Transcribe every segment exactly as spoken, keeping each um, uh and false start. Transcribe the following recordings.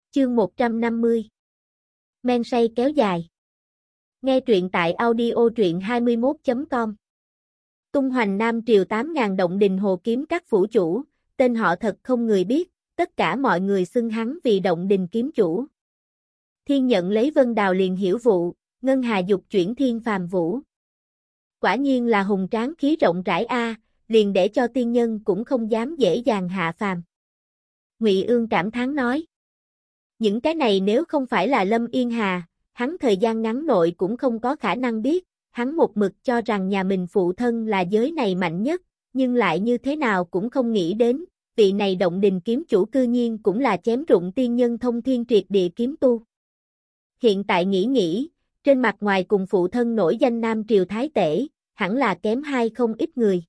Chương một trăm năm mươi. Men say kéo dài. Nghe truyện tại audio truyện hai mươi mốt chấm com. Tung hoành Nam Triều tám ngàn động đình hồ kiếm các phủ chủ, tên họ thật không người biết, tất cả mọi người xưng hắn vì động đình kiếm chủ. Thiên nhận lấy vân đào liền hiểu vụ, ngân hà dục chuyển thiên phàm vũ. Quả nhiên là hùng tráng khí rộng rãi a, liền để cho tiên nhân cũng không dám dễ dàng hạ phàm. Ngụy Ương cảm thán nói. Những cái này nếu không phải là Lâm Yên Hà, hắn thời gian ngắn nội cũng không có khả năng biết, hắn một mực cho rằng nhà mình phụ thân là giới này mạnh nhất, nhưng lại như thế nào cũng không nghĩ đến, vị này động đình kiếm chủ cư nhiên cũng là chém rụng tiên nhân thông thiên triệt địa kiếm tu. Hiện tại nghĩ nghĩ, trên mặt ngoài cùng phụ thân nổi danh Nam Triều Thái Tể, hẳn là kém hai không ít người.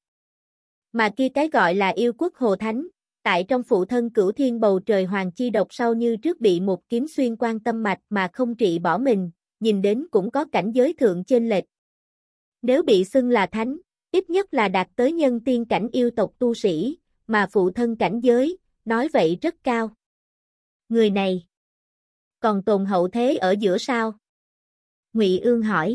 Mà kia cái gọi là yêu quốc Hồ Thánh, tại trong phụ thân Cửu Thiên bầu trời hoàng chi độc sau như trước bị một kiếm xuyên quan tâm mạch mà không trị bỏ mình, nhìn đến cũng có cảnh giới thượng chênh lệch. Nếu bị xưng là thánh, ít nhất là đạt tới nhân tiên cảnh yêu tộc tu sĩ, mà phụ thân cảnh giới, nói vậy rất cao. Người này, còn tồn hậu thế ở giữa sao? Ngụy Ương hỏi.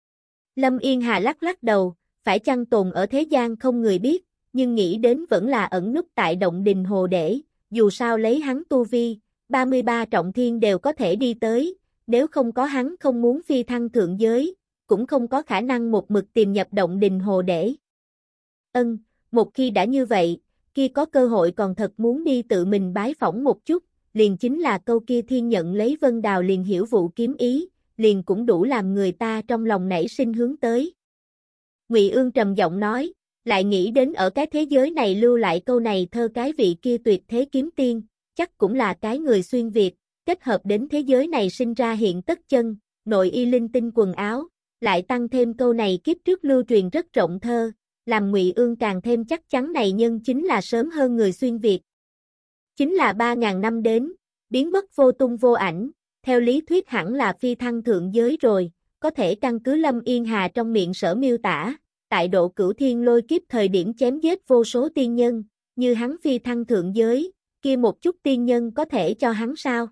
Lâm Yên Hà lắc lắc đầu, phải chăng tồn ở thế gian không người biết, nhưng nghĩ đến vẫn là ẩn núp tại động đình hồ để, dù sao lấy hắn tu vi, ba mươi ba trọng thiên đều có thể đi tới, nếu không có hắn không muốn phi thăng thượng giới, cũng không có khả năng một mực tìm nhập động đình hồ để. Ân, một khi đã như vậy, kia có cơ hội còn thật muốn đi tự mình bái phỏng một chút, liền chính là câu kia thiên nhận lấy vân đào liền hiểu vụ kiếm ý, liền cũng đủ làm người ta trong lòng nảy sinh hướng tới. Ngụy Ương trầm giọng nói, lại nghĩ đến ở cái thế giới này lưu lại câu này thơ cái vị kia tuyệt thế kiếm tiên, chắc cũng là cái người xuyên Việt, kết hợp đến thế giới này sinh ra hiện tất chân, nội y linh tinh quần áo, lại tăng thêm câu này kiếp trước lưu truyền rất rộng thơ, làm Ngụy Ương càng thêm chắc chắn này nhân chính là sớm hơn người xuyên Việt. Chính là ba ngàn năm đến, biến mất vô tung vô ảnh, theo lý thuyết hẳn là phi thăng thượng giới rồi, có thể căn cứ Lâm Yên Hà trong miệng sở miêu tả. Tại độ Cửu Thiên lôi kiếp thời điểm chém giết vô số tiên nhân, như hắn phi thăng thượng giới, kia một chút tiên nhân có thể cho hắn sao?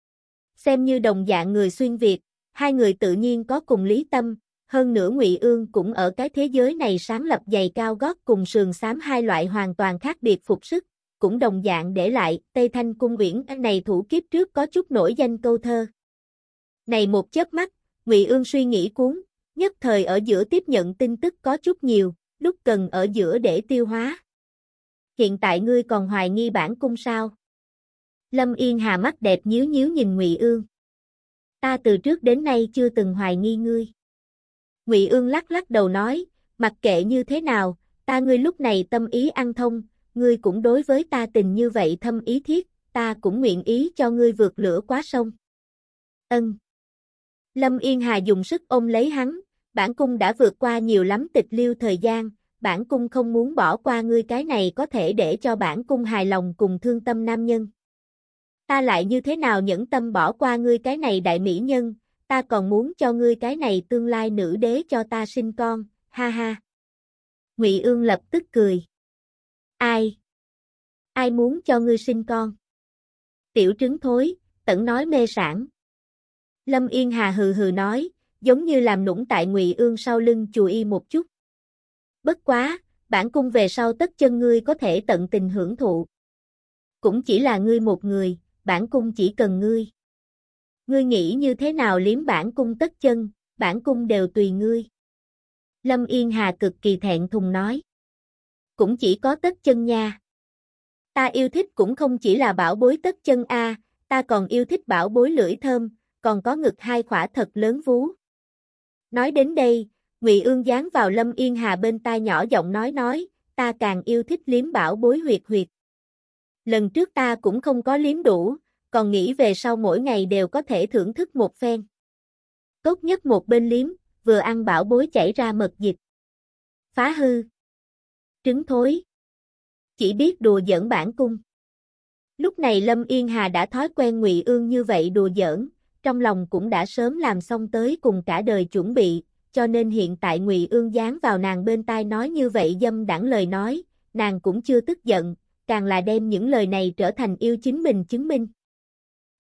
Xem như đồng dạng người xuyên Việt, hai người tự nhiên có cùng lý tâm, hơn nữa Ngụy Ương cũng ở cái thế giới này sáng lập giày cao gót cùng sườn xám hai loại hoàn toàn khác biệt phục sức, cũng đồng dạng để lại Tây Thanh Cung Uyển này thủ kiếp trước có chút nổi danh câu thơ. Này một chớp mắt, Ngụy Ương suy nghĩ cuốn. Nhất thời ở giữa tiếp nhận tin tức có chút nhiều, lúc cần ở giữa để tiêu hóa. Hiện tại ngươi còn hoài nghi bản cung sao? Lâm Yên Hà mắt đẹp nhíu nhíu nhìn Ngụy Ương. Ta từ trước đến nay chưa từng hoài nghi ngươi. Ngụy Ương lắc lắc đầu nói, mặc kệ như thế nào, ta ngươi lúc này tâm ý ăn thông, ngươi cũng đối với ta tình như vậy thâm ý thiết, ta cũng nguyện ý cho ngươi vượt lửa quá sông. Ân. Lâm Yên Hà dùng sức ôm lấy hắn, bản cung đã vượt qua nhiều lắm tịch liêu thời gian, bản cung không muốn bỏ qua ngươi cái này có thể để cho bản cung hài lòng cùng thương tâm nam nhân. Ta lại như thế nào nhẫn tâm bỏ qua ngươi cái này đại mỹ nhân, ta còn muốn cho ngươi cái này tương lai nữ đế cho ta sinh con, ha ha. Ngụy Ương lập tức cười. Ai? Ai muốn cho ngươi sinh con? Tiểu trứng thối, tẩn nói mê sản. Lâm Yên Hà hừ hừ nói, giống như làm nũng tại Ngụy Ương sau lưng chù y một chút. Bất quá, bản cung về sau tất chân ngươi có thể tận tình hưởng thụ. Cũng chỉ là ngươi một người, bản cung chỉ cần ngươi. Ngươi nghĩ như thế nào liếm bản cung tất chân, bản cung đều tùy ngươi. Lâm Yên Hà cực kỳ thẹn thùng nói. Cũng chỉ có tất chân nha. Ta yêu thích cũng không chỉ là bảo bối tất chân a, ta còn yêu thích bảo bối lưỡi thơm, còn có ngực hai khỏa thật lớn vú. Nói đến đây, Ngụy Ương dán vào Lâm Yên Hà bên tai nhỏ giọng nói nói, ta càng yêu thích liếm bảo bối huyệt huyệt. Lần trước ta cũng không có liếm đủ, còn nghĩ về sau mỗi ngày đều có thể thưởng thức một phen. Tốt nhất một bên liếm, vừa ăn bảo bối chảy ra mật dịch. Phá hư. Trứng thối. Chỉ biết đùa giỡn bản cung. Lúc này Lâm Yên Hà đã thói quen Ngụy Ương như vậy đùa giỡn, trong lòng cũng đã sớm làm xong tới cùng cả đời chuẩn bị, cho nên hiện tại Ngụy Ương dán vào nàng bên tai nói như vậy dâm đãng lời nói, nàng cũng chưa tức giận, càng là đem những lời này trở thành yêu chính mình chứng minh.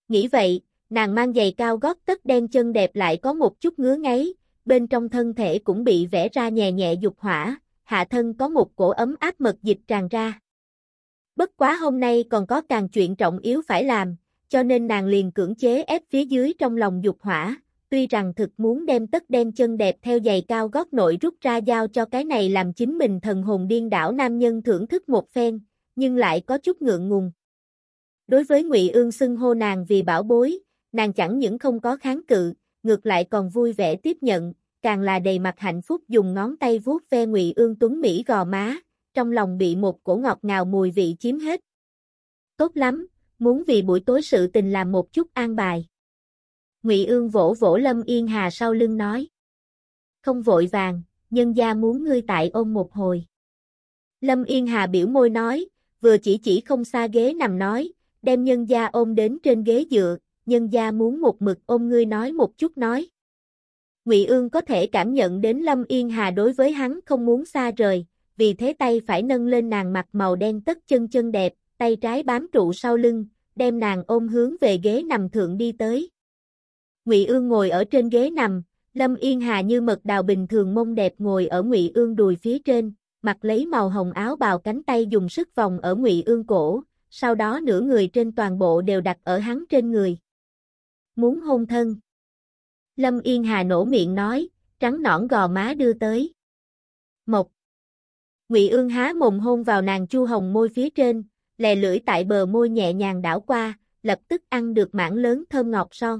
Nghĩ vậy, nàng mang giày cao gót tất đen chân đẹp lại có một chút ngứa ngáy, bên trong thân thể cũng bị vẽ ra nhẹ nhẹ dục hỏa, hạ thân có một cổ ấm áp mật dịch tràn ra. Bất quá hôm nay còn có càng chuyện trọng yếu phải làm, cho nên nàng liền cưỡng chế ép phía dưới trong lòng dục hỏa, tuy rằng thực muốn đem tất đen chân đẹp theo giày cao gót nội rút ra giao cho cái này làm chính mình thần hồn điên đảo nam nhân thưởng thức một phen, nhưng lại có chút ngượng ngùng. Đối với Ngụy Ương xưng hô nàng vì bảo bối, nàng chẳng những không có kháng cự, ngược lại còn vui vẻ tiếp nhận, càng là đầy mặt hạnh phúc dùng ngón tay vuốt ve Ngụy Ương tuấn mỹ gò má, trong lòng bị một cổ ngọt ngào mùi vị chiếm hết. Tốt lắm, muốn vì buổi tối sự tình làm một chút an bài. Ngụy Ương vỗ vỗ Lâm Yên Hà sau lưng nói. Không vội vàng, nhân gia muốn ngươi tại ôm một hồi. Lâm Yên Hà biểu môi nói, vừa chỉ chỉ không xa ghế nằm nói, đem nhân gia ôm đến trên ghế dựa, nhân gia muốn một mực ôm ngươi nói một chút nói. Ngụy Ương có thể cảm nhận đến Lâm Yên Hà đối với hắn không muốn xa rời, vì thế tay phải nâng lên nàng mặt màu đen tất chân chân đẹp, tay trái bám trụ sau lưng, đem nàng ôm hướng về ghế nằm thượng đi tới. Ngụy Ương ngồi ở trên ghế nằm, Lâm Yên Hà như mật đào bình thường mông đẹp ngồi ở Ngụy Ương đùi phía trên, mặc lấy màu hồng áo bào cánh tay dùng sức vòng ở Ngụy Ương cổ, sau đó nửa người trên toàn bộ đều đặt ở hắn trên người. Muốn hôn thân. Lâm Yên Hà nổ miệng nói, trắng nõn gò má đưa tới. Một. Ngụy Ương há mồm hôn vào nàng chu hồng môi phía trên, lè lưỡi tại bờ môi nhẹ nhàng đảo qua, lập tức ăn được mảng lớn thơm ngọt son.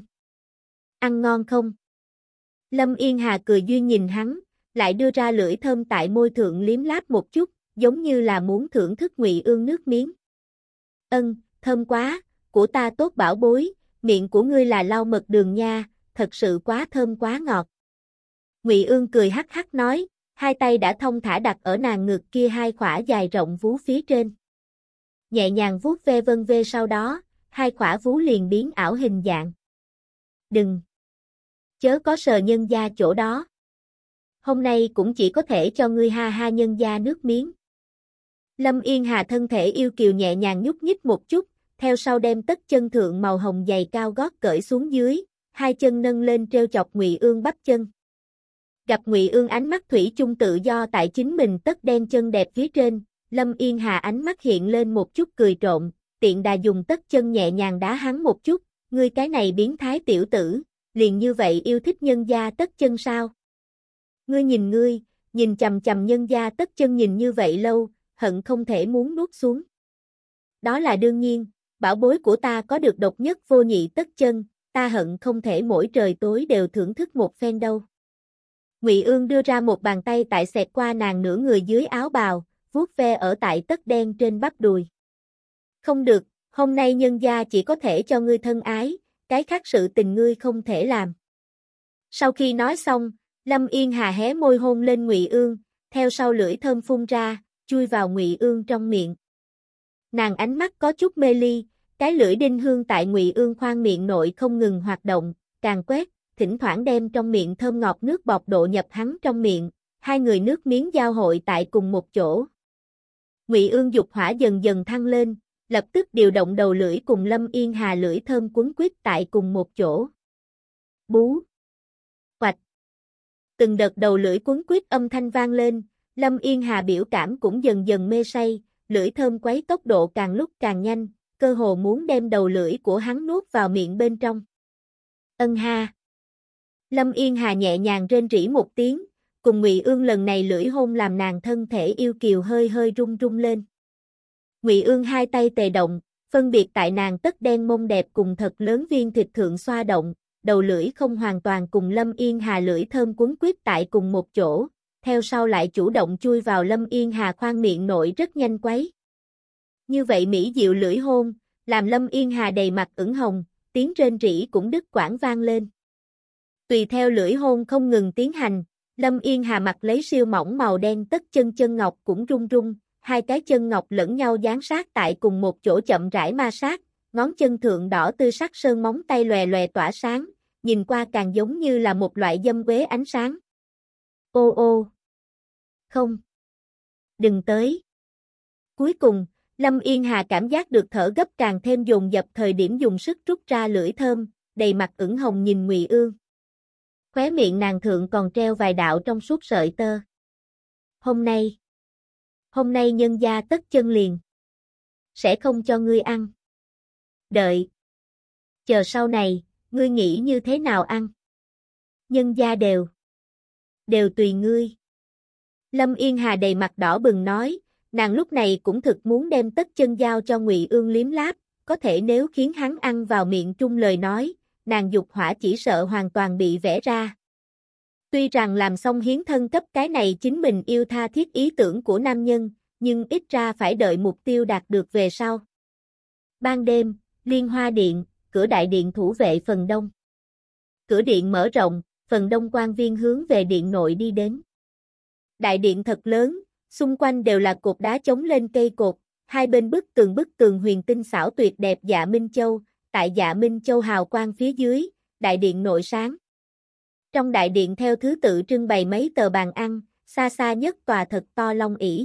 Ăn ngon không? Lâm Yên Hà cười duyên nhìn hắn, lại đưa ra lưỡi thơm tại môi thượng liếm láp một chút, giống như là muốn thưởng thức Ngụy Ương nước miếng. Ân, thơm quá, của ta tốt bảo bối, miệng của ngươi là lau mật đường nha, thật sự quá thơm quá ngọt. Ngụy Ương cười hắc hắc nói, hai tay đã thông thả đặt ở nàng ngực kia hai khỏa dài rộng vú phía trên. Nhẹ nhàng vuốt ve vân ve sau đó, hai khỏa vú liền biến ảo hình dạng. Đừng! Chớ có sờ nhân gia chỗ đó. Hôm nay cũng chỉ có thể cho ngươi ha ha nhân gia nước miếng. Lâm Yên Hà thân thể yêu kiều nhẹ nhàng nhúc nhích một chút, theo sau đem tất chân thượng màu hồng giày cao gót cởi xuống dưới, hai chân nâng lên treo chọc Ngụy Ương bắp chân. Gặp Ngụy Ương ánh mắt thủy chung tự do tại chính mình tất đen chân đẹp phía trên, Lâm Yên Hà ánh mắt hiện lên một chút cười trộm, tiện đà dùng tất chân nhẹ nhàng đá hắn một chút, ngươi cái này biến thái tiểu tử, liền như vậy yêu thích nhân gia tất chân sao? Ngươi nhìn ngươi, nhìn chằm chằm nhân gia tất chân nhìn như vậy lâu, hận không thể muốn nuốt xuống. Đó là đương nhiên, bảo bối của ta có được độc nhất vô nhị tất chân, ta hận không thể mỗi trời tối đều thưởng thức một phen đâu. Ngụy Ương đưa ra một bàn tay tại xẹt qua nàng nửa người dưới áo bào, vuốt ve ở tại tất đen trên bắp đùi. Không được, hôm nay nhân gia chỉ có thể cho ngươi thân ái, cái khác sự tình ngươi không thể làm. Sau khi nói xong, Lâm Yên Hà hé môi hôn lên Ngụy Ương, theo sau lưỡi thơm phun ra, chui vào Ngụy Ương trong miệng. Nàng ánh mắt có chút mê ly, cái lưỡi đinh hương tại Ngụy Ương khoang miệng nội không ngừng hoạt động, càng quét, thỉnh thoảng đem trong miệng thơm ngọt nước bọt độ nhập hắn trong miệng, hai người nước miếng giao hội tại cùng một chỗ. Ngụy Ương dục hỏa dần dần thăng lên, lập tức điều động đầu lưỡi cùng Lâm Yên Hà lưỡi thơm quấn quýt tại cùng một chỗ. Bú. Hoạch. Từng đợt đầu lưỡi quấn quýt âm thanh vang lên, Lâm Yên Hà biểu cảm cũng dần dần mê say, lưỡi thơm quấy tốc độ càng lúc càng nhanh, cơ hồ muốn đem đầu lưỡi của hắn nuốt vào miệng bên trong. Ân ha. Lâm Yên Hà nhẹ nhàng rên rỉ một tiếng, cùng Ngụy Ương lần này lưỡi hôn làm nàng thân thể yêu kiều hơi hơi rung rung lên. Ngụy Ương hai tay tề động, phân biệt tại nàng tất đen mông đẹp cùng thật lớn viên thịt thượng xoa động, đầu lưỡi không hoàn toàn cùng Lâm Yên Hà lưỡi thơm quấn quýt tại cùng một chỗ, theo sau lại chủ động chui vào Lâm Yên Hà khoang miệng nội rất nhanh quấy. Như vậy mỹ diệu lưỡi hôn, làm Lâm Yên Hà đầy mặt ửng hồng, tiếng rên rỉ cũng đứt quãng vang lên. Tùy theo lưỡi hôn không ngừng tiến hành, Lâm Yên Hà mặc lấy siêu mỏng màu đen tất chân chân ngọc cũng rung rung, hai cái chân ngọc lẫn nhau dán sát tại cùng một chỗ chậm rãi ma sát, ngón chân thượng đỏ tươi sắc sơn móng tay lòe lòe tỏa sáng, nhìn qua càng giống như là một loại dâm quế ánh sáng. Ô ô! Không! Đừng tới! Cuối cùng, Lâm Yên Hà cảm giác được thở gấp càng thêm dồn dập thời điểm dùng sức rút ra lưỡi thơm, đầy mặt ửng hồng nhìn Ngụy Ương. Khóe miệng nàng thượng còn treo vài đạo trong suốt sợi tơ. Hôm nay, hôm nay nhân gia tất chân liền. Sẽ không cho ngươi ăn. Đợi. Chờ sau này, ngươi nghĩ như thế nào ăn? Nhân gia đều. Đều tùy ngươi. Lâm Yên Hà đầy mặt đỏ bừng nói, nàng lúc này cũng thực muốn đem tất chân giao cho Ngụy Ương liếm láp, có thể nếu khiến hắn ăn vào miệng trung lời nói, nàng dục hỏa chỉ sợ hoàn toàn bị vẽ ra. Tuy rằng làm xong hiến thân cấp cái này chính mình yêu tha thiết ý tưởng của nam nhân, nhưng ít ra phải đợi mục tiêu đạt được về sau. Ban đêm, Liên Hoa Điện, cửa đại điện thủ vệ phần đông. Cửa điện mở rộng, phần đông quan viên hướng về điện nội đi đến. Đại điện thật lớn, xung quanh đều là cột đá chống lên cây cột, hai bên bức tường bức tường huyền tinh xảo tuyệt đẹp Dạ Minh Châu, tại Dạ Minh Châu hào quang phía dưới, đại điện nội sáng. Trong đại điện theo thứ tự trưng bày mấy tờ bàn ăn, xa xa nhất tòa thật to long ỷ.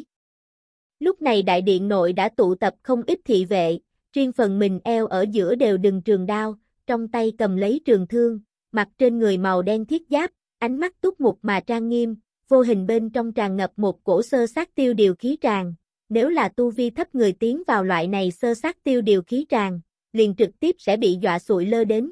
Lúc này đại điện nội đã tụ tập không ít thị vệ, riêng phần mình eo ở giữa đều đừng trường đao, trong tay cầm lấy trường thương, mặc trên người màu đen thiết giáp, ánh mắt túc mục mà trang nghiêm, vô hình bên trong tràn ngập một cổ sơ sát tiêu điều khí tràng. Nếu là tu vi thấp người tiến vào loại này sơ sát tiêu điều khí tràng, liền trực tiếp sẽ bị dọa sụi lơ đến.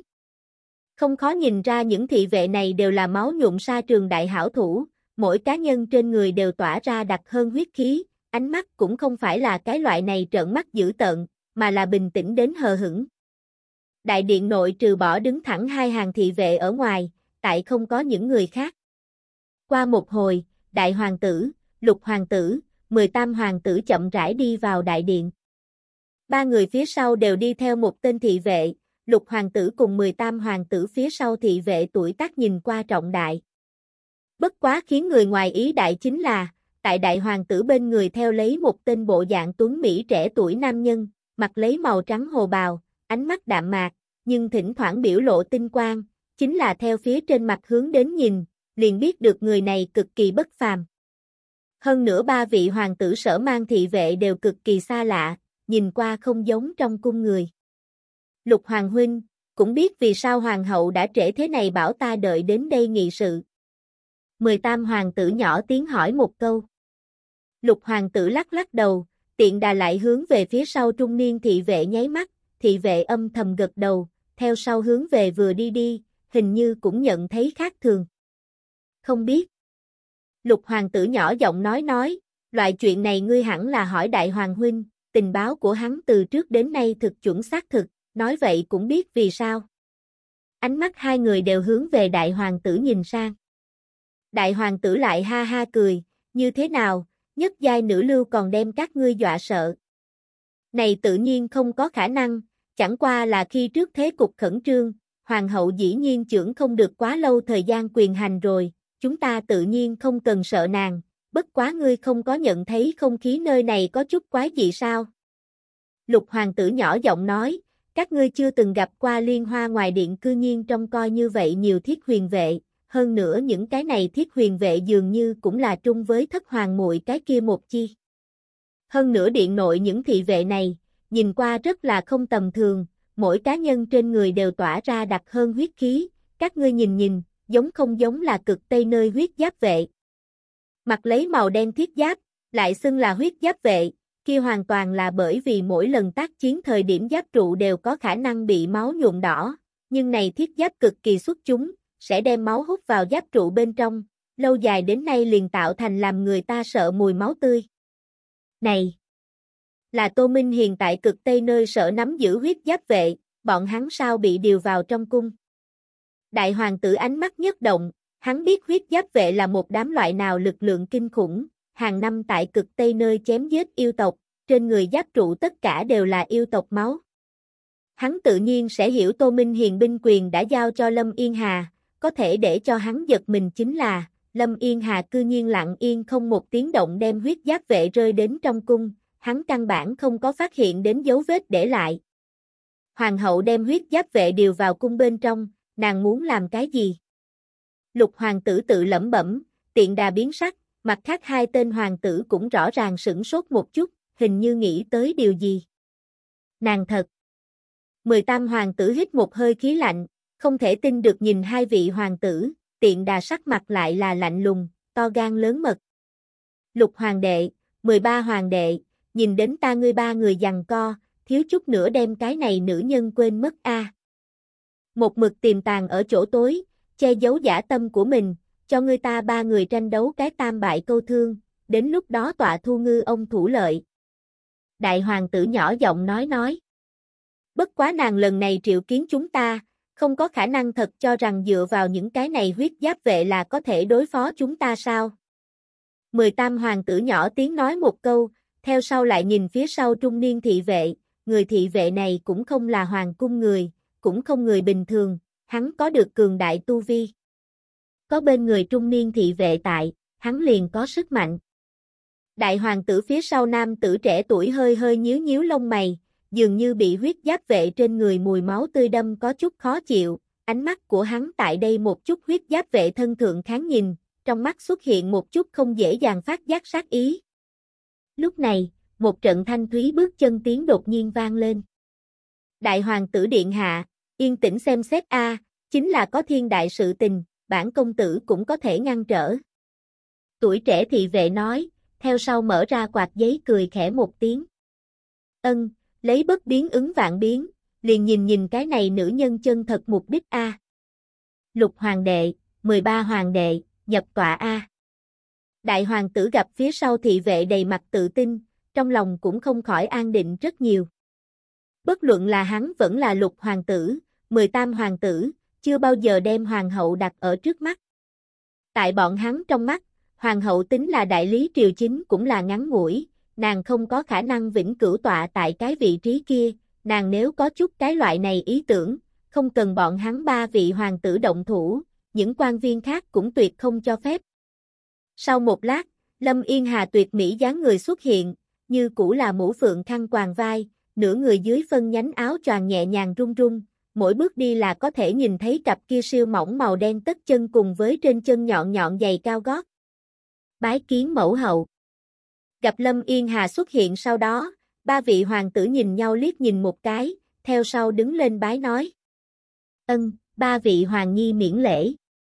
Không khó nhìn ra những thị vệ này đều là máu nhuộm sa trường đại hảo thủ, mỗi cá nhân trên người đều tỏa ra đặc hơn huyết khí, ánh mắt cũng không phải là cái loại này trợn mắt dữ tợn, mà là bình tĩnh đến hờ hững. Đại điện nội trừ bỏ đứng thẳng hai hàng thị vệ ở ngoài, tại không có những người khác. Qua một hồi, đại hoàng tử, lục hoàng tử, mười tam hoàng tử chậm rãi đi vào đại điện. Ba người phía sau đều đi theo một tên thị vệ, lục hoàng tử cùng mười tam hoàng tử phía sau thị vệ tuổi tác nhìn qua trọng đại. Bất quá khiến người ngoài ý đại chính là, tại đại hoàng tử bên người theo lấy một tên bộ dạng tuấn mỹ trẻ tuổi nam nhân, mặc lấy màu trắng hồ bào, ánh mắt đạm mạc, nhưng thỉnh thoảng biểu lộ tinh quang, chính là theo phía trên mặt hướng đến nhìn, liền biết được người này cực kỳ bất phàm. Hơn nữa ba vị hoàng tử sở mang thị vệ đều cực kỳ xa lạ, nhìn qua không giống trong cung người. Lục hoàng huynh, cũng biết vì sao hoàng hậu đã trễ thế này bảo ta đợi đến đây nghị sự. Mười tam hoàng tử nhỏ tiếng hỏi một câu. Lục hoàng tử lắc lắc đầu, tiện đà lại hướng về phía sau trung niên thị vệ nháy mắt, thị vệ âm thầm gật đầu, theo sau hướng về vừa đi đi, hình như cũng nhận thấy khác thường. Không biết. Lục hoàng tử nhỏ giọng nói nói, loại chuyện này ngươi hẳn là hỏi đại hoàng huynh, tình báo của hắn từ trước đến nay thực chuẩn xác thực, nói vậy cũng biết vì sao. Ánh mắt hai người đều hướng về đại hoàng tử nhìn sang. Đại hoàng tử lại ha ha cười, như thế nào, nhất giai nữ lưu còn đem các ngươi dọa sợ. Này tự nhiên không có khả năng, chẳng qua là khi trước thế cục khẩn trương, hoàng hậu dĩ nhiên chưởng không được quá lâu thời gian quyền hành rồi, chúng ta tự nhiên không cần sợ nàng, bất quá ngươi không có nhận thấy không khí nơi này có chút quái dị sao? Lục hoàng tử nhỏ giọng nói, các ngươi chưa từng gặp qua Liên Hoa ngoài điện cư nhiên trông coi như vậy nhiều thiết huyền vệ, hơn nữa những cái này thiết huyền vệ dường như cũng là trung với thất hoàng muội cái kia một chi. Hơn nữa điện nội những thị vệ này, nhìn qua rất là không tầm thường, mỗi cá nhân trên người đều tỏa ra đặc hơn huyết khí, các ngươi nhìn nhìn, giống không giống là cực tây nơi huyết giáp vệ. Mặc lấy màu đen thiết giáp, lại xưng là huyết giáp vệ, kia hoàn toàn là bởi vì mỗi lần tác chiến thời điểm giáp trụ đều có khả năng bị máu nhuộm đỏ, nhưng này thiết giáp cực kỳ xuất chúng, sẽ đem máu hút vào giáp trụ bên trong, lâu dài đến nay liền tạo thành làm người ta sợ mùi máu tươi. Này, là Tô Minh Hiền tại cực tây nơi sở nắm giữ huyết giáp vệ, bọn hắn sao bị điều vào trong cung. Đại hoàng tử ánh mắt nhất động, hắn biết huyết giáp vệ là một đám loại nào lực lượng kinh khủng, hàng năm tại cực tây nơi chém giết yêu tộc, trên người giáp trụ tất cả đều là yêu tộc máu. Hắn tự nhiên sẽ hiểu Tô Minh Hiền binh quyền đã giao cho Lâm Yên Hà, có thể để cho hắn giật mình chính là, Lâm Yên Hà cư nhiên lặng yên không một tiếng động đem huyết giáp vệ rơi đến trong cung, hắn căn bản không có phát hiện đến dấu vết để lại. Hoàng hậu đem huyết giáp vệ điều vào cung bên trong, nàng muốn làm cái gì? Lục hoàng tử tự lẩm bẩm, tiện đà biến sắc, mặt khác hai tên hoàng tử cũng rõ ràng sửng sốt một chút, hình như nghĩ tới điều gì. Nàng thật. Mười tam hoàng tử hít một hơi khí lạnh, không thể tin được nhìn hai vị hoàng tử, tiện đà sắc mặt lại là lạnh lùng, to gan lớn mật. Lục hoàng đệ, mười ba hoàng đệ, nhìn đến ta ngươi ba người giằng co, thiếu chút nữa đem cái này nữ nhân quên mất a. À. Một mực tiềm tàng ở chỗ tối, che giấu dã tâm của mình, cho ngươi ta ba người tranh đấu cái tam bại câu thương, đến lúc đó tọa thu ngư ông thủ lợi. Đại hoàng tử nhỏ giọng nói nói. Bất quá nàng lần này triệu kiến chúng ta, không có khả năng thật cho rằng dựa vào những cái này huyết giáp vệ là có thể đối phó chúng ta sao? Mười tam hoàng tử nhỏ tiếng nói một câu, theo sau lại nhìn phía sau trung niên thị vệ, người thị vệ này cũng không là hoàng cung người, cũng không người bình thường, hắn có được cường đại tu vi. Có bên người trung niên thị vệ tại, hắn liền có sức mạnh. Đại hoàng tử phía sau nam tử trẻ tuổi hơi hơi nhíu nhíu lông mày, dường như bị huyết giáp vệ trên người mùi máu tươi đâm có chút khó chịu, ánh mắt của hắn tại đây một chút huyết giáp vệ thân thượng kháng nhìn, trong mắt xuất hiện một chút không dễ dàng phát giác sát ý. Lúc này, một trận thanh thúy bước chân tiếng đột nhiên vang lên. Đại hoàng tử điện hạ, yên tĩnh xem xét a, chính là có thiên đại sự tình, bản công tử cũng có thể ngăn trở. Tuổi trẻ thị vệ nói, theo sau mở ra quạt giấy cười khẽ một tiếng. Ân, lấy bất biến ứng vạn biến, liền nhìn nhìn cái này nữ nhân chân thật mục đích a. Lục hoàng đệ, mười ba hoàng đệ, nhập tọa a. Đại hoàng tử gặp phía sau thị vệ đầy mặt tự tin, trong lòng cũng không khỏi an định rất nhiều. Bất luận là hắn vẫn là lục hoàng tử, mười tam hoàng tử, chưa bao giờ đem hoàng hậu đặt ở trước mắt. Tại bọn hắn trong mắt, hoàng hậu tính là đại lý triều chính cũng là ngắn ngủi, nàng không có khả năng vĩnh cửu tọa tại cái vị trí kia, nàng nếu có chút cái loại này ý tưởng, không cần bọn hắn ba vị hoàng tử động thủ, những quan viên khác cũng tuyệt không cho phép. Sau một lát, Lâm Yên Hà tuyệt mỹ dáng người xuất hiện, như cũ là mũ phượng khăn quàng vai, nửa người dưới phân nhánh áo choàng nhẹ nhàng rung rung, mỗi bước đi là có thể nhìn thấy cặp kia siêu mỏng màu đen tất chân cùng với trên chân nhọn nhọn giày cao gót. Bái kiến mẫu hậu. Gặp Lâm Yên Hà xuất hiện sau đó, ba vị hoàng tử nhìn nhau liếc nhìn một cái, theo sau đứng lên bái nói. Ân, ba vị hoàng nhi miễn lễ.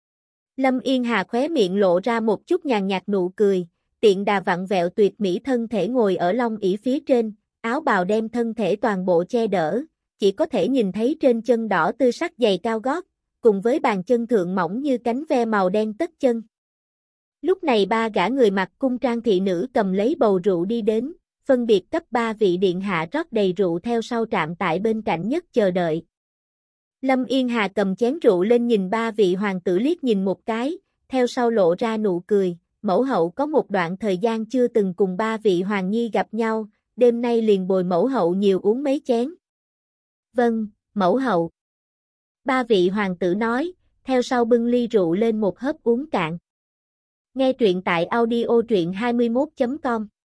Lâm Yên Hà khóe miệng lộ ra một chút nhàn nhạt nụ cười, tiện đà vặn vẹo tuyệt mỹ thân thể ngồi ở long ỷ phía trên, áo bào đem thân thể toàn bộ che đỡ, chỉ có thể nhìn thấy trên chân đỏ tươi sắc giày cao gót, cùng với bàn chân thượng mỏng như cánh ve màu đen tất chân. Lúc này ba gã người mặc cung trang thị nữ cầm lấy bầu rượu đi đến, phân biệt cấp ba vị điện hạ rót đầy rượu theo sau trạm tại bên cạnh nhất chờ đợi. Lâm Yên Hà cầm chén rượu lên nhìn ba vị hoàng tử liếc nhìn một cái, theo sau lộ ra nụ cười, mẫu hậu có một đoạn thời gian chưa từng cùng ba vị hoàng nhi gặp nhau, đêm nay liền bồi mẫu hậu nhiều uống mấy chén. Vâng, mẫu hậu. Ba vị hoàng tử nói, theo sau bưng ly rượu lên một hớp uống cạn. Nghe truyện tại audio truyện hai mươi mốt chấm com